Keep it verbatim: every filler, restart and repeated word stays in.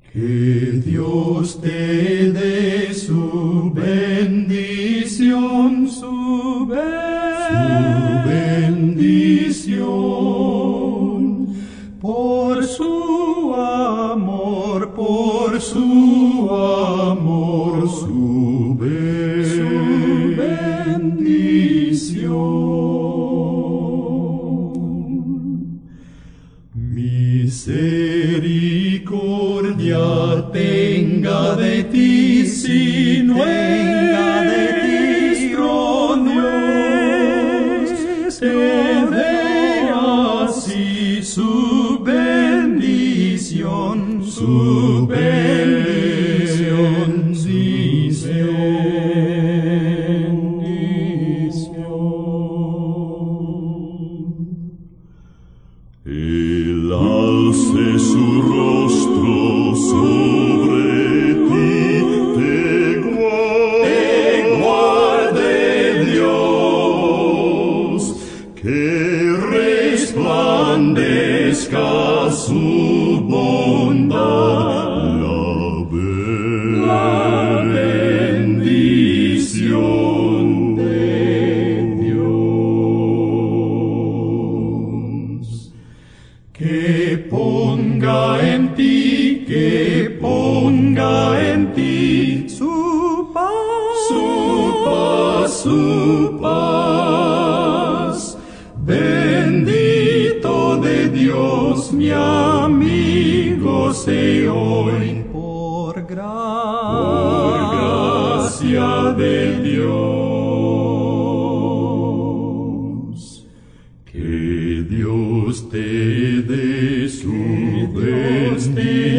Que Dios te dé su bendición, su bendición, por su amor, por su amor, su, ben- su bendición. Misericordia tenga de ti, si no tenga de ti, oh Dios, te dé así su bendición, su bendición, bendición. Él alce su rostro sobre ti, te guarde, te guarde Dios, que resplandezca su bondad, la, be- la bendición de Dios. Que ponga en ti, que ponga en ti su paz, su paz, su paz. Bendito de Dios, mi amigo, sé hoy por gracia, por gracia de Dios. Que Dios te dé su bendición.